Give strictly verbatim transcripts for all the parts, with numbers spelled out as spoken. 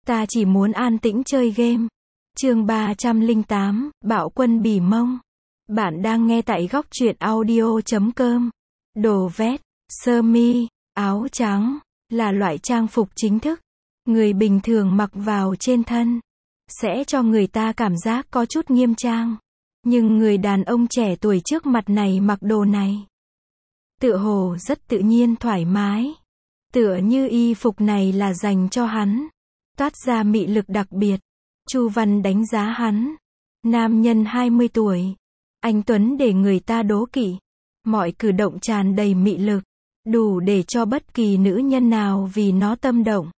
Ta chỉ muốn an tĩnh chơi game. Chương ba trăm lẻ tám, Bạo quân Bỉ Mông. Bạn đang nghe tại góc truyện audio chấm com. Đồ vest, sơ mi, áo trắng là loại trang phục chính thức người bình thường mặc vào trên thân sẽ cho người ta cảm giác có chút nghiêm trang. Nhưng người đàn ông trẻ tuổi trước mặt này mặc đồ này tựa hồ rất tự nhiên thoải mái. Tựa như y phục này là dành cho hắn, toát ra mị lực đặc biệt. Chu Văn đánh giá hắn. Nam nhân hai mươi tuổi, anh tuấn để người ta đố kỵ. Mọi cử động tràn đầy mị lực, đủ để cho bất kỳ nữ nhân nào vì nó tâm động.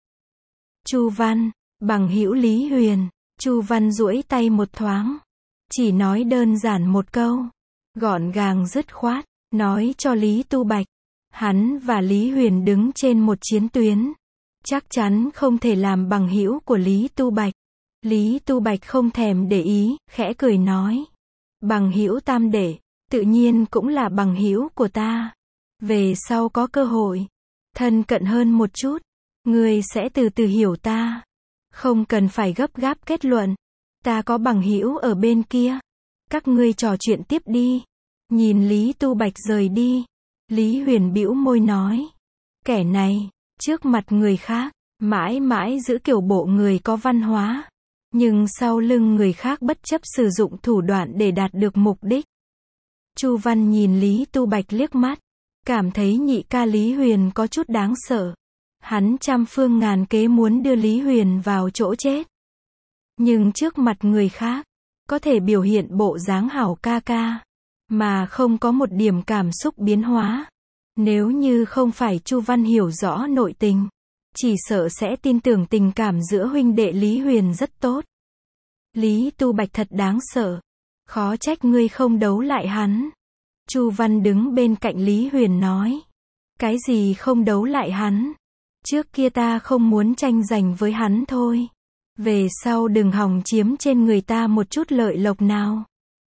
Chu Văn, bằng hữu Lý Huyền. Chu Văn duỗi tay một thoáng, chỉ nói đơn giản một câu, gọn gàng dứt khoát, nói cho Lý Tu Bạch, hắn và Lý Huyền đứng trên một chiến tuyến, chắc chắn không thể làm bằng hữu của Lý Tu Bạch. Lý Tu Bạch không thèm để ý, khẽ cười nói, bằng hữu tam đệ, tự nhiên cũng là bằng hữu của ta. Về sau có cơ hội thân cận hơn một chút, ngươi sẽ từ từ hiểu ta. Không cần phải gấp gáp kết luận. Ta có bằng hữu ở bên kia. Các ngươi trò chuyện tiếp đi. Nhìn Lý Tu Bạch rời đi, Lý Huyền bĩu môi nói, kẻ này, trước mặt người khác, mãi mãi giữ kiểu bộ người có văn hóa. Nhưng sau lưng người khác bất chấp sử dụng thủ đoạn để đạt được mục đích. Chu Văn nhìn Lý Tu Bạch liếc mắt, cảm thấy nhị ca Lý Huyền có chút đáng sợ. Hắn trăm phương ngàn kế muốn đưa Lý Huyền vào chỗ chết. Nhưng trước mặt người khác, có thể biểu hiện bộ dáng hảo ca ca, mà không có một điểm cảm xúc biến hóa. Nếu như không phải Chu Văn hiểu rõ nội tình, chỉ sợ sẽ tin tưởng tình cảm giữa huynh đệ Lý Huyền rất tốt. Lý Tu Bạch thật đáng sợ. Khó trách ngươi không đấu lại hắn. Chu Văn đứng bên cạnh Lý Huyền nói, cái gì không đấu lại hắn? Trước kia ta không muốn tranh giành với hắn thôi. Về sau đừng hòng chiếm trên người ta một chút lợi lộc nào.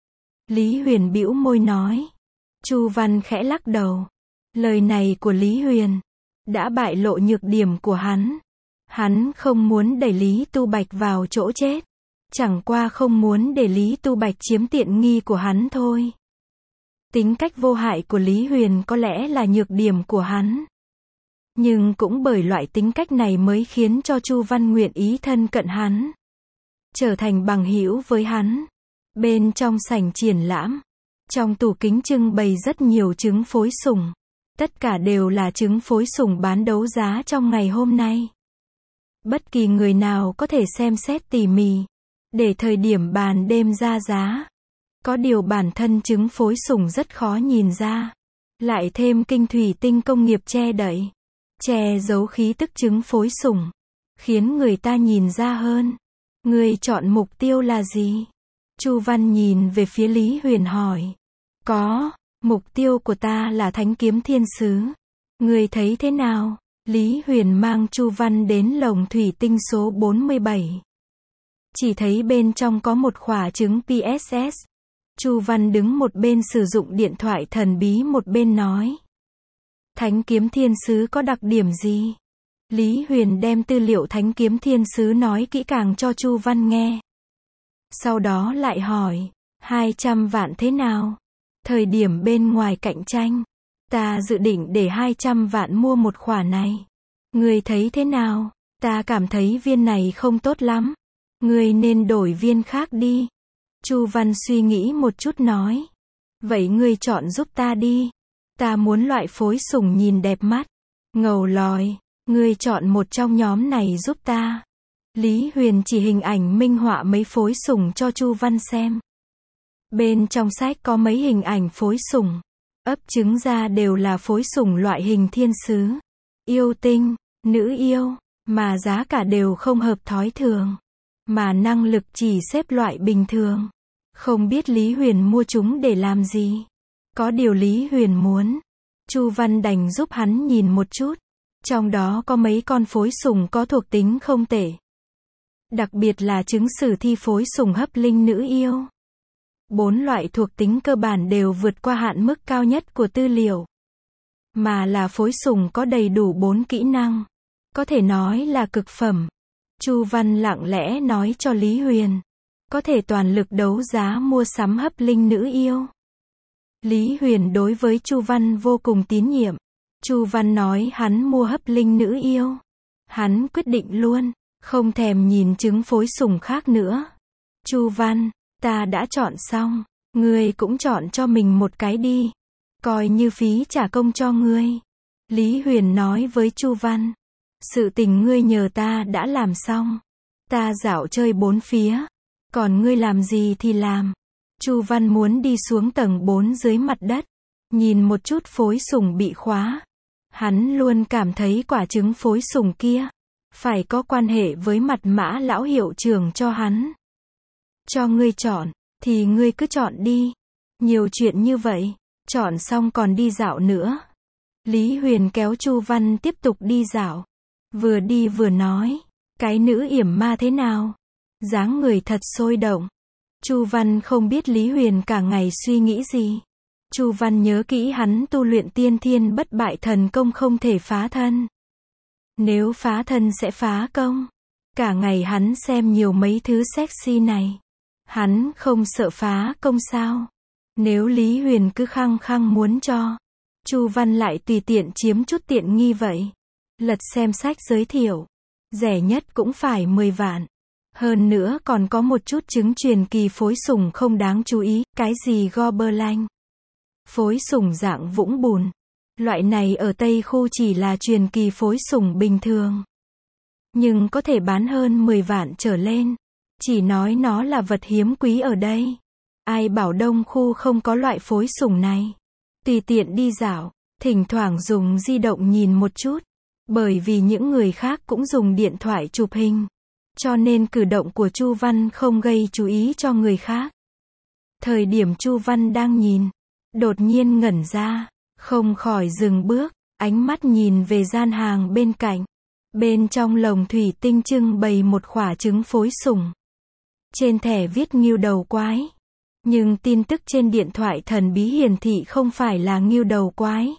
Lý Huyền bĩu môi nói. Chu Văn khẽ lắc đầu. Lời này của Lý Huyền đã bại lộ nhược điểm của hắn. Hắn không muốn đẩy Lý Tu Bạch vào chỗ chết. Chẳng qua không muốn để Lý Tu Bạch chiếm tiện nghi của hắn thôi. Tính cách vô hại của Lý Huyền có lẽ là nhược điểm của hắn. Nhưng cũng bởi loại tính cách này mới khiến cho Chu Văn nguyện ý thân cận hắn, trở thành bằng hữu với hắn. Bên trong sảnh triển lãm, trong tủ kính trưng bày rất nhiều trứng phối sủng. Tất cả đều là trứng phối sủng bán đấu giá trong ngày hôm nay. Bất kỳ người nào có thể xem xét tỉ mỉ, để thời điểm bàn đêm ra giá. Có điều bản thân trứng phối sủng rất khó nhìn ra. Lại thêm kinh thủy tinh công nghiệp che đậy, che giấu khí tức trứng phối sủng, khiến người ta nhìn ra hơn. Ngươi chọn mục tiêu là gì? Chu Văn nhìn về phía Lý Huyền hỏi. Có, mục tiêu của ta là Thánh Kiếm Thiên Sứ. Ngươi thấy thế nào? Lý Huyền mang Chu Văn đến lồng thủy tinh số bốn mươi bảy. Chỉ thấy bên trong có một quả trứng pê ét ét. Chu Văn đứng một bên sử dụng điện thoại thần bí, một bên nói. Thánh Kiếm Thiên Sứ có đặc điểm gì? Lý Huyền đem tư liệu Thánh Kiếm Thiên Sứ nói kỹ càng cho Chu Văn nghe. Sau đó lại hỏi, hai trăm vạn thế nào? Thời điểm bên ngoài cạnh tranh, ta dự định để hai trăm vạn mua một quả này. Ngươi thấy thế nào? Ta cảm thấy viên này không tốt lắm. Ngươi nên đổi viên khác đi. Chu Văn suy nghĩ một chút nói. Vậy ngươi chọn giúp ta đi. Ta muốn loại phối sủng nhìn đẹp mắt, ngầu lòi. Ngươi chọn một trong nhóm này giúp ta. Lý Huyền chỉ hình ảnh minh họa mấy phối sủng cho Chu Văn xem. Bên trong sách có mấy hình ảnh phối sủng. Ấp trứng ra đều là phối sủng loại hình thiên sứ, yêu tinh, nữ yêu. Mà giá cả đều không hợp thói thường. Mà năng lực chỉ xếp loại bình thường. Không biết Lý Huyền mua chúng để làm gì. Có điều Lý Huyền muốn, Chu Văn đành giúp hắn nhìn một chút. Trong đó có mấy con phối sủng có thuộc tính không tệ. Đặc biệt là trứng sử thi phối sủng hấp linh nữ yêu. Bốn loại thuộc tính cơ bản đều vượt qua hạn mức cao nhất của tư liệu. Mà là phối sủng có đầy đủ bốn kỹ năng. Có thể nói là cực phẩm. Chu Văn lặng lẽ nói cho Lý Huyền, có thể toàn lực đấu giá mua sắm hấp linh nữ yêu. Lý Huyền đối với Chu Văn vô cùng tín nhiệm. Chu Văn nói hắn mua hấp linh nữ yêu. Hắn quyết định luôn, không thèm nhìn trứng phối sủng khác nữa. Chu Văn, ta đã chọn xong, ngươi cũng chọn cho mình một cái đi. Coi như phí trả công cho ngươi. Lý Huyền nói với Chu Văn, sự tình ngươi nhờ ta đã làm xong. Ta dạo chơi bốn phía, còn ngươi làm gì thì làm. Chu Văn muốn đi xuống tầng bốn dưới mặt đất, nhìn một chút phối sủng bị khóa. Hắn luôn cảm thấy quả trứng phối sủng kia phải có quan hệ với mật mã lão hiệu trưởng cho hắn. Cho ngươi chọn, thì ngươi cứ chọn đi. Nhiều chuyện như vậy, chọn xong còn đi dạo nữa. Lý Huyền kéo Chu Văn tiếp tục đi dạo. Vừa đi vừa nói, cái nữ yểm ma thế nào? Dáng người thật sôi động. Chu Văn không biết Lý Huyền cả ngày suy nghĩ gì. Chu Văn nhớ kỹ hắn tu luyện tiên thiên bất bại thần công không thể phá thân. Nếu phá thân sẽ phá công. Cả ngày hắn xem nhiều mấy thứ sexy này. Hắn không sợ phá công sao? Nếu Lý Huyền cứ khăng khăng muốn cho, Chu Văn lại tùy tiện chiếm chút tiện nghi vậy. Lật xem sách giới thiệu, rẻ nhất cũng phải mười vạn. Hơn nữa còn có một chút trứng truyền kỳ phối sủng không đáng chú ý, cái gì Goberlanh. Phối sủng dạng vũng bùn. Loại này ở Tây Khu chỉ là truyền kỳ phối sủng bình thường. Nhưng có thể bán hơn mười vạn trở lên. Chỉ nói nó là vật hiếm quý ở đây. Ai bảo Đông Khu không có loại phối sủng này. Tùy tiện đi dạo, thỉnh thoảng dùng di động nhìn một chút. Bởi vì những người khác cũng dùng điện thoại chụp hình. Cho nên cử động của Chu Văn không gây chú ý cho người khác. Thời điểm Chu Văn đang nhìn, đột nhiên ngẩn ra, không khỏi dừng bước, ánh mắt nhìn về gian hàng bên cạnh. Bên trong lồng thủy tinh trưng bày một quả trứng phối sủng. Trên thẻ viết ngưu đầu quái. Nhưng tin tức trên điện thoại thần bí hiển thị không phải là ngưu đầu quái.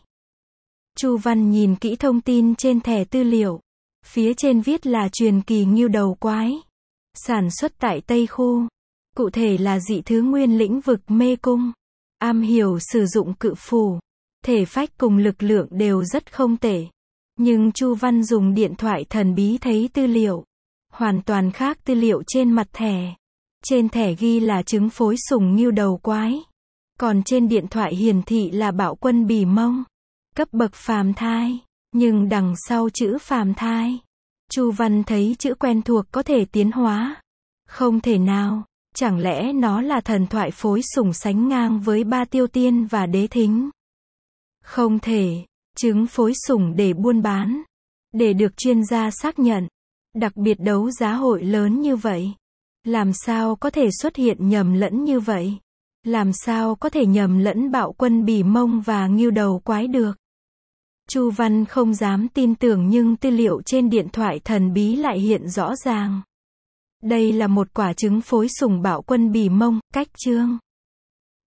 Chu Văn nhìn kỹ thông tin trên thẻ tư liệu. Phía trên viết là truyền kỳ ngưu đầu quái. Sản xuất tại Tây Khu. Cụ thể là dị thứ nguyên lĩnh vực mê cung. Am hiểu sử dụng cự phù. Thể phách cùng lực lượng đều rất không tệ. Nhưng Chu Văn dùng điện thoại thần bí thấy tư liệu. Hoàn toàn khác tư liệu trên mặt thẻ. Trên thẻ ghi là trứng phối sủng ngưu đầu quái. Còn trên điện thoại hiển thị là bạo quân bỉ mông. Cấp bậc phàm thai. Nhưng đằng sau chữ phàm thai, Chu Văn thấy chữ quen thuộc có thể tiến hóa. Không thể nào, chẳng lẽ nó là thần thoại phối sủng sánh ngang với Ba Tiêu Tiên và Đế Thính? Không thể, trứng phối sủng để buôn bán, để được chuyên gia xác nhận, đặc biệt đấu giá hội lớn như vậy. Làm sao có thể xuất hiện nhầm lẫn như vậy? Làm sao có thể nhầm lẫn bạo quân bỉ mông và ngưu đầu quái được? Chu Văn không dám tin tưởng nhưng tư liệu trên điện thoại thần bí lại hiện rõ ràng. Đây là một quả trứng phối sủng bạo quân bỉ mông, cách chương.